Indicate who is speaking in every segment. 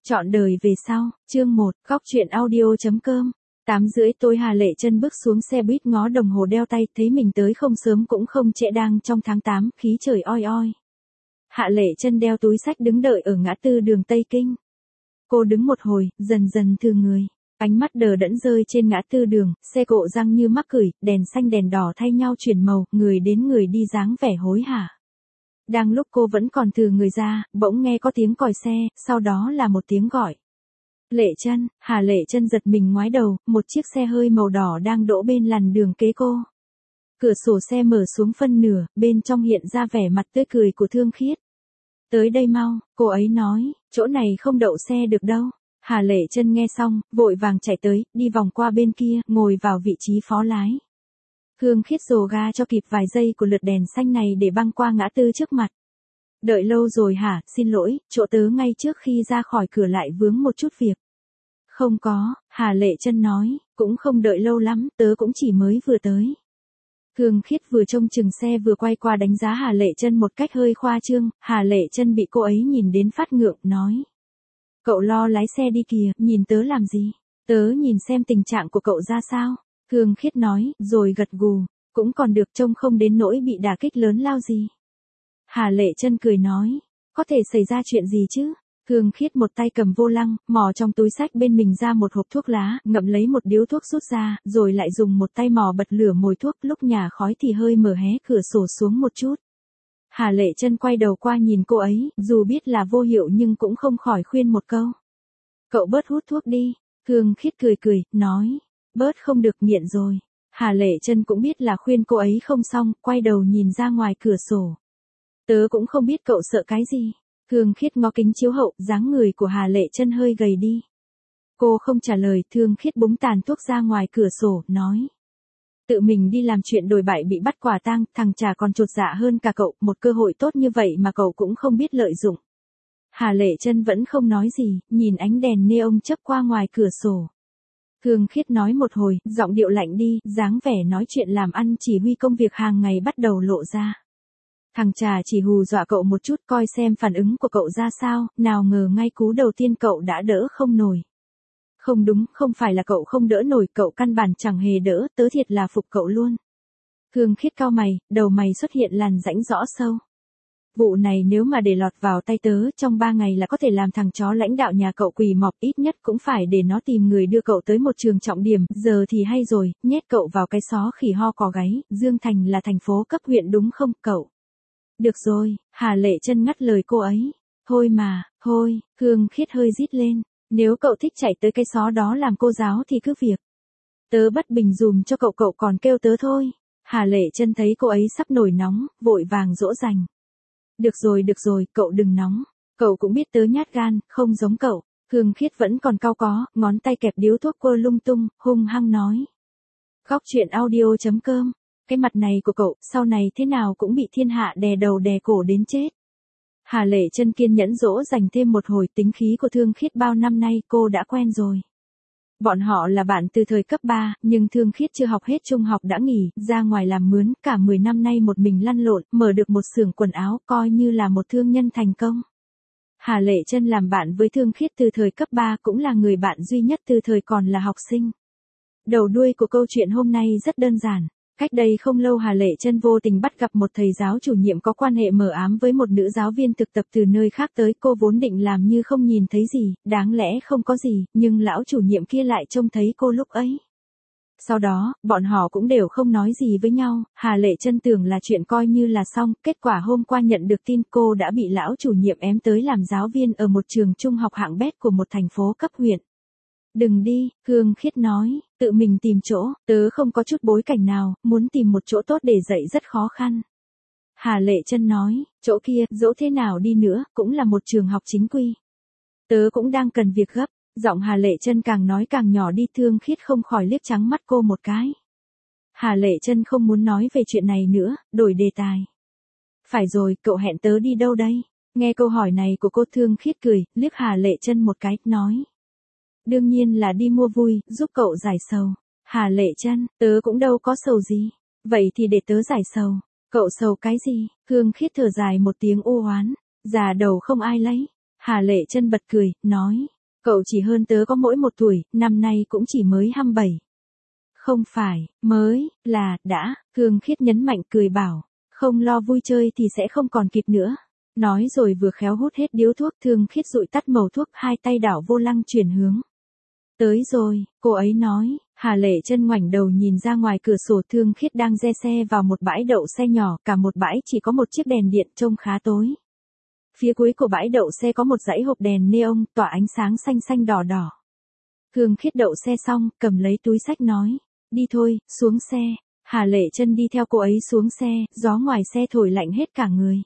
Speaker 1: Chọn đời về sau, chương 1, góc truyện audio.com. 8:30 tối Hà Lệ Chân bước xuống xe buýt ngó đồng hồ đeo tay, thấy mình tới không sớm cũng không trễ, đang trong tháng 8, khí trời oi oi. Hạ Lệ Chân đeo túi xách đứng đợi ở ngã tư đường Tây Kinh. Cô đứng một hồi, dần dần thư người. Ánh mắt đờ đẫn rơi trên ngã tư đường, xe cộ giăng như mắc cửi, đèn xanh đèn đỏ thay nhau chuyển màu, người đến người đi dáng vẻ hối hả. Đang lúc cô vẫn còn thừ người ra, bỗng nghe có tiếng còi xe, sau đó là một tiếng gọi. Lệ Chân. Hà Lệ Chân giật mình ngoái đầu, một chiếc xe hơi màu đỏ đang đỗ bên làn đường kế cô. Cửa sổ xe mở xuống phân nửa, bên trong hiện ra vẻ mặt tươi cười của Thương Khiết. Tới đây mau, cô ấy nói, chỗ này không đậu xe được đâu. Hà Lệ Chân nghe xong, vội vàng chạy tới, đi vòng qua bên kia, ngồi vào vị trí phó lái. Thương Khiết rồ ga cho kịp vài giây của lượt đèn xanh này để băng qua ngã tư trước mặt. Đợi lâu rồi hả, xin lỗi, chỗ tớ ngay trước khi ra khỏi cửa lại vướng một chút việc. Không có, Hà Lệ Chân nói, cũng không đợi lâu lắm, tớ cũng chỉ mới vừa tới. Thương Khiết vừa trông chừng xe vừa quay qua đánh giá Hà Lệ Chân một cách hơi khoa trương, Hà Lệ Chân bị cô ấy nhìn đến phát ngượng, nói. Cậu lo lái xe đi kìa, nhìn tớ làm gì? Tớ nhìn xem tình trạng của cậu ra sao? Thương Khiết nói, rồi gật gù, cũng còn được, trông không đến nỗi bị đả kích lớn lao gì. Hà Lệ Chân cười nói, có thể xảy ra chuyện gì chứ? Thương Khiết một tay cầm vô lăng, mò trong túi xách bên mình ra một hộp thuốc lá, ngậm lấy một điếu thuốc rút ra, rồi lại dùng một tay mò bật lửa mồi thuốc, lúc nhả khói thì hơi mở hé cửa sổ xuống một chút. Hà Lệ Chân quay đầu qua nhìn cô ấy, dù biết là vô hiệu nhưng cũng không khỏi khuyên một câu. Cậu bớt hút thuốc đi. Thương Khiết cười cười, nói, bớt không được, nghiện rồi. Hà Lệ Chân cũng biết là khuyên cô ấy không xong, quay đầu nhìn ra ngoài cửa sổ. Tớ cũng không biết cậu sợ cái gì. Thương Khiết ngó kính chiếu hậu, dáng người của Hà Lệ Chân hơi gầy đi. Cô không trả lời, Thương Khiết búng tàn thuốc ra ngoài cửa sổ, nói. Tự mình đi làm chuyện đồi bại bị bắt quả tang, thằng chả còn chột dạ hơn cả cậu, một cơ hội tốt như vậy mà cậu cũng không biết lợi dụng. Hà Lệ Chân vẫn không nói gì, nhìn ánh đèn neon chớp qua ngoài cửa sổ. Thương Khiết nói một hồi, giọng điệu lạnh đi, dáng vẻ nói chuyện làm ăn chỉ huy công việc hàng ngày bắt đầu lộ ra. Thằng trà chỉ hù dọa cậu một chút coi xem phản ứng của cậu ra sao, nào ngờ ngay cú đầu tiên cậu đã đỡ không nổi. Không đúng, không phải là cậu không đỡ nổi, cậu căn bản chẳng hề đỡ, tớ thiệt là phục cậu luôn. Thương Khiết cau mày, đầu mày xuất hiện làn rãnh rõ sâu. Vụ này nếu mà để lọt vào tay tớ, trong 3 ngày là có thể làm thằng chó lãnh đạo nhà cậu quỳ mọp, ít nhất cũng phải để nó tìm người đưa cậu tới một trường trọng điểm, giờ thì hay rồi, nhét cậu vào cái xó khỉ ho cò gáy, Dương Thành là thành phố cấp huyện đúng không, cậu? Được rồi, Hà Lệ Chân ngắt lời cô ấy. Thôi mà, thôi, Thương Khiết hơi rít lên, nếu cậu thích chạy tới cái xó đó làm cô giáo thì cứ việc. Tớ bất bình dùm cho cậu, cậu còn kêu tớ thôi. Hà Lệ Chân thấy cô ấy sắp nổi nóng, vội vàng dỗ dành. Được rồi, cậu đừng nóng. Cậu cũng biết tớ nhát gan, không giống cậu. Thương Khiết vẫn còn cau có, ngón tay kẹp điếu thuốc quơ lung tung, hung hăng nói. Góc truyện audio.com. Cái mặt này của cậu, sau này thế nào cũng bị thiên hạ đè đầu đè cổ đến chết. Hà Lệ Chân kiên nhẫn dỗ dành thêm một hồi, tính khí của Thương Khiết bao năm nay cô đã quen rồi. Bọn họ là bạn từ thời cấp 3, nhưng Thương Khiết chưa học hết trung học đã nghỉ, ra ngoài làm mướn, cả 10 năm nay một mình lăn lộn, mở được một xưởng quần áo, coi như là một thương nhân thành công. Hà Lệ Chân làm bạn với Thương Khiết từ thời cấp 3, cũng là người bạn duy nhất từ thời còn là học sinh. Đầu đuôi của câu chuyện hôm nay rất đơn giản. Cách đây không lâu Hà Lệ Chân vô tình bắt gặp một thầy giáo chủ nhiệm có quan hệ mờ ám với một nữ giáo viên thực tập từ nơi khác tới, cô vốn định làm như không nhìn thấy gì, đáng lẽ không có gì, nhưng lão chủ nhiệm kia lại trông thấy cô lúc ấy. Sau đó, bọn họ cũng đều không nói gì với nhau, Hà Lệ Chân tưởng là chuyện coi như là xong, kết quả hôm qua nhận được tin cô đã bị lão chủ nhiệm ém tới làm giáo viên ở một trường trung học hạng bét của một thành phố cấp huyện. Đừng đi, Thương Khiết nói, tự mình tìm chỗ, tớ không có chút bối cảnh nào, muốn tìm một chỗ tốt để dạy rất khó khăn. Hà Lệ Chân nói, chỗ kia, dẫu thế nào đi nữa, cũng là một trường học chính quy. Tớ cũng đang cần việc gấp, giọng Hà Lệ Chân càng nói càng nhỏ đi, Thương Khiết không khỏi liếc trắng mắt cô một cái. Hà Lệ Chân không muốn nói về chuyện này nữa, đổi đề tài. Phải rồi, cậu hẹn tớ đi đâu đây? Nghe câu hỏi này của cô, Thương Khiết cười, liếc Hà Lệ Chân một cái, nói. Đương nhiên là đi mua vui, giúp cậu giải sầu. Hà Lệ Chân, tớ cũng đâu có sầu gì. Vậy thì để tớ giải sầu. Cậu sầu cái gì? Thương Khiết thở dài một tiếng u oán. Già đầu không ai lấy. Hà Lệ Chân bật cười, nói. Cậu chỉ hơn tớ có mỗi 1 tuổi, năm nay cũng chỉ mới 27. Không phải, mới, là, đã, Thương Khiết nhấn mạnh cười bảo, không lo vui chơi thì sẽ không còn kịp nữa. Nói rồi vừa khéo hút hết điếu thuốc, Thương Khiết dụi tắt mẩu thuốc, hai tay đảo vô lăng chuyển hướng. Tới rồi, cô ấy nói. Hà Lệ Chân ngoảnh đầu nhìn ra ngoài cửa sổ, Thương Khiết đang re xe vào một bãi đậu xe nhỏ, cả một bãi chỉ có một chiếc đèn điện trông khá tối. Phía cuối của bãi đậu xe có một dãy hộp đèn neon tỏa ánh sáng xanh xanh đỏ đỏ. Thương Khiết đậu xe xong, cầm lấy túi xách nói, đi thôi, xuống xe. Hà Lệ Chân đi theo cô ấy xuống xe, gió ngoài xe thổi lạnh hết cả người.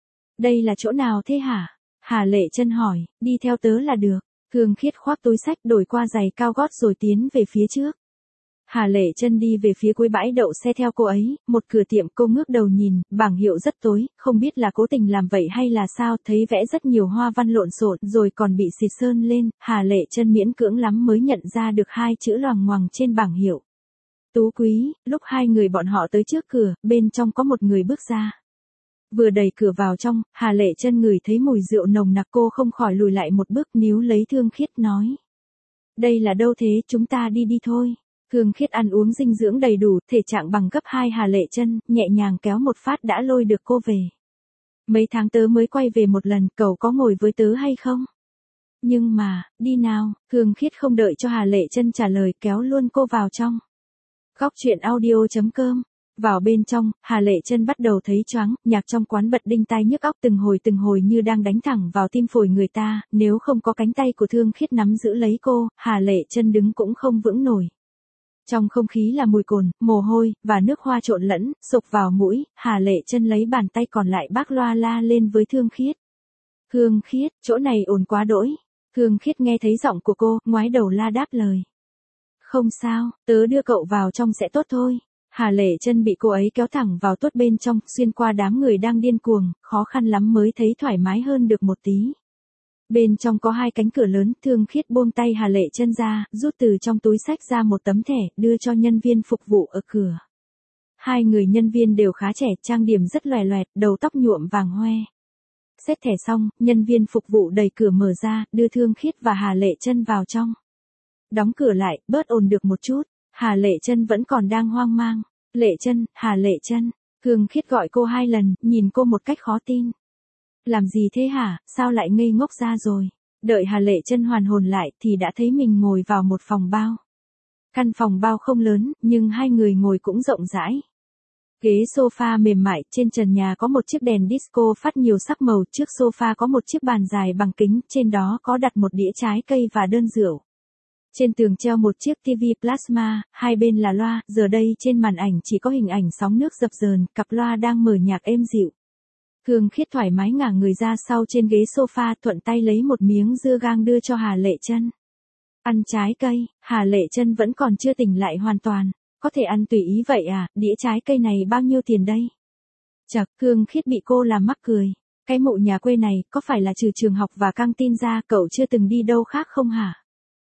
Speaker 1: Đây là chỗ nào thế hả? Hà Lệ Chân hỏi, đi theo tớ là được. Thương Khiết khoác túi xách đổi qua giày cao gót rồi tiến về phía trước. Hà Lệ Chân đi về phía cuối bãi đậu xe theo cô ấy, một cửa tiệm, cô ngước đầu nhìn, bảng hiệu rất tối, không biết là cố tình làm vậy hay là sao, thấy vẽ rất nhiều hoa văn lộn xộn rồi còn bị xịt sơn lên, Hà Lệ Chân miễn cưỡng lắm mới nhận ra được 2 chữ loằng ngoằng trên bảng hiệu. Tú Quý. Lúc hai người bọn họ tới trước cửa, bên trong có một người bước ra. Vừa đẩy cửa vào trong, Hà Lệ Chân ngửi thấy mùi rượu nồng nặc, cô không khỏi lùi lại một bước, níu lấy Thương Khiết nói. Đây là đâu thế, chúng ta đi đi thôi. Thương Khiết ăn uống dinh dưỡng đầy đủ, thể trạng bằng gấp 2 Hà Lệ Chân, nhẹ nhàng kéo một phát đã lôi được cô về. Mấy tháng tớ mới quay về một lần, cậu có ngồi với tớ hay không? Nhưng mà, đi nào, Thương Khiết không đợi cho Hà Lệ Chân trả lời, kéo luôn cô vào trong. Góc truyện audio.com. Vào bên trong, Hà Lệ Chân bắt đầu thấy choáng, nhạc trong quán bật đinh tai nhức óc từng hồi như đang đánh thẳng vào tim phổi người ta, nếu không có cánh tay của Thương Khiết nắm giữ lấy cô, Hà Lệ Chân đứng cũng không vững nổi. Trong không khí là mùi cồn, mồ hôi, và nước hoa trộn lẫn, sộc vào mũi, Hà Lệ Chân lấy bàn tay còn lại bác loa la lên với Thương Khiết. Thương Khiết, chỗ này ồn quá đỗi. Thương Khiết nghe thấy giọng của cô, ngoái đầu la đáp lời. Không sao, tớ đưa cậu vào trong sẽ tốt thôi. Hà Lệ Chân bị cô ấy kéo thẳng vào tuốt bên trong, xuyên qua đám người đang điên cuồng, khó khăn lắm mới thấy thoải mái hơn được một tí. Bên trong có 2 cánh cửa lớn, Thương Khiết buông tay Hà Lệ Chân ra, rút từ trong túi xách ra một tấm thẻ, đưa cho nhân viên phục vụ ở cửa. 2 người nhân viên đều khá trẻ, trang điểm rất loè loẹt, đầu tóc nhuộm vàng hoe. Xét thẻ xong, nhân viên phục vụ đẩy cửa mở ra, đưa Thương Khiết và Hà Lệ Chân vào trong. Đóng cửa lại, bớt ồn được một chút. Hà Lệ Chân vẫn còn đang hoang mang. Lệ Chân, Hà Lệ Chân. Thương Khiết gọi cô 2 lần, nhìn cô một cách khó tin. Làm gì thế hả, sao lại ngây ngốc ra rồi? Đợi Hà Lệ Chân hoàn hồn lại thì đã thấy mình ngồi vào một phòng bao. Căn phòng bao không lớn, nhưng 2 người ngồi cũng rộng rãi. Ghế sofa mềm mại, trên trần nhà có một chiếc đèn disco phát nhiều sắc màu, trước sofa có một chiếc bàn dài bằng kính, trên đó có đặt một đĩa trái cây và đơn rượu. Trên tường treo một chiếc TV plasma, 2 bên là loa, giờ đây trên màn ảnh chỉ có hình ảnh sóng nước dập dờn, cặp loa đang mở nhạc êm dịu. Thương Khiết thoải mái ngả người ra sau trên ghế sofa, thuận tay lấy một miếng dưa gang đưa cho Hà Lệ Chân. Ăn trái cây, Hà Lệ Chân vẫn còn chưa tỉnh lại hoàn toàn. Có thể ăn tùy ý vậy à, đĩa trái cây này bao nhiêu tiền đây? Chậc, Thương Khiết bị cô làm mắc cười. Cái mụ nhà quê này, có phải là trừ trường học và căng tin ra, cậu chưa từng đi đâu khác không hả?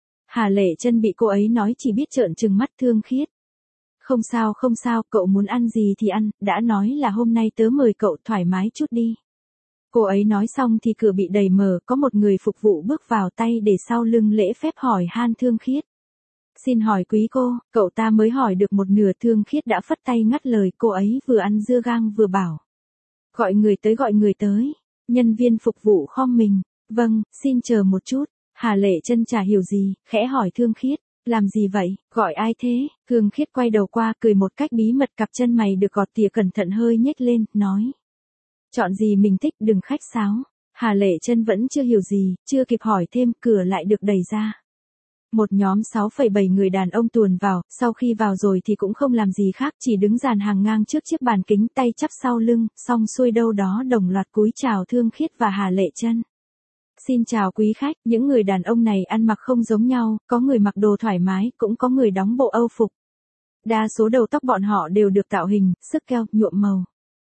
Speaker 1: Hà Lệ Chân bị cô ấy nói chỉ biết trợn trừng mắt. Thương Khiết. Không sao, cậu muốn ăn gì thì ăn, đã nói là hôm nay tớ mời cậu, thoải mái chút đi. Cô ấy nói xong thì cửa bị đẩy mở, có một người phục vụ bước vào, tay để sau lưng lễ phép hỏi han Thương Khiết. Xin hỏi quý cô, cậu ta mới hỏi được một nửa, Thương Khiết đã phất tay ngắt lời, cô ấy vừa ăn dưa gang vừa bảo. Gọi người tới. Nhân viên phục vụ khom mình. Vâng, xin chờ một chút. Hà Lệ Chân chả hiểu gì, khẽ hỏi Thương Khiết. Làm gì vậy, gọi ai thế? Thương Khiết quay đầu qua, cười một cách bí mật, cặp chân mày được gọt tỉa cẩn thận hơi nhếch lên, nói. Chọn gì mình thích, đừng khách sáo. Hà Lệ Chân vẫn chưa hiểu gì, chưa kịp hỏi thêm, cửa lại được đẩy ra. Một nhóm 6,7 người đàn ông tuồn vào, sau khi vào rồi thì cũng không làm gì khác, chỉ đứng dàn hàng ngang trước chiếc bàn kính, tay chắp sau lưng, xong xuôi đâu đó đồng loạt cúi chào Thương Khiết và Hà Lệ Chân. Xin chào quý khách, những người đàn ông này ăn mặc không giống nhau, có người mặc đồ thoải mái, cũng có người đóng bộ Âu phục. Đa số đầu tóc bọn họ đều được tạo hình, sức keo, nhuộm màu.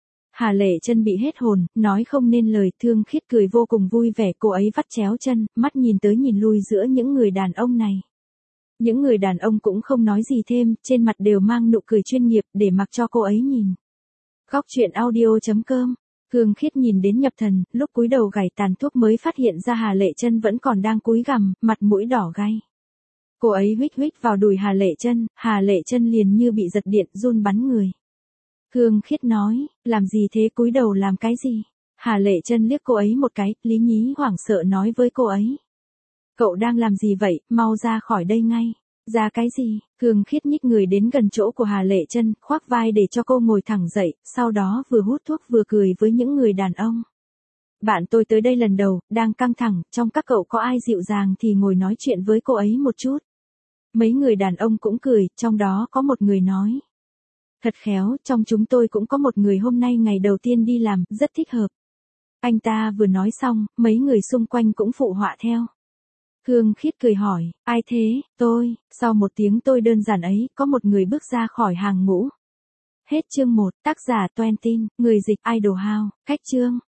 Speaker 1: Hà Lệ Chân bị hết hồn, nói không nên lời. Thương Khiết cười vô cùng vui vẻ, cô ấy vắt chéo chân, mắt nhìn tới nhìn lui giữa những người đàn ông này. Những người đàn ông cũng không nói gì thêm, trên mặt đều mang nụ cười chuyên nghiệp, để mặc cho cô ấy nhìn. Góc truyện audio.com Khương Khiết nhìn đến nhập thần, lúc cúi đầu gảy tàn thuốc mới phát hiện ra Hà Lệ Chân vẫn còn đang cúi gằm, mặt mũi đỏ gay. Cô ấy huých huých vào đùi Hà Lệ Chân liền như bị giật điện run bắn người. Khương Khiết nói, làm gì thế, cúi đầu làm cái gì? Hà Lệ Chân liếc cô ấy một cái, Lý Nhí hoảng sợ nói với cô ấy. Cậu đang làm gì vậy, mau ra khỏi đây ngay. Ra cái gì? Khương Khiết nhích người đến gần chỗ của Hà Lệ Chân, khoác vai để cho cô ngồi thẳng dậy, sau đó vừa hút thuốc vừa cười với những người đàn ông. Bạn tôi tới đây lần đầu, đang căng thẳng, trong các cậu có ai dịu dàng thì ngồi nói chuyện với cô ấy một chút. Mấy người đàn ông cũng cười, trong đó có một người nói. Thật khéo, trong chúng tôi cũng có một người hôm nay ngày đầu tiên đi làm, rất thích hợp. Anh ta vừa nói xong, mấy người xung quanh cũng phụ họa theo. Khương Khiết cười hỏi, ai thế, tôi, sau một tiếng tôi đơn giản ấy, có một người bước ra khỏi hàng ngũ. Hết chương 1, tác giả Toan Tin, người dịch Idol House, cách chương.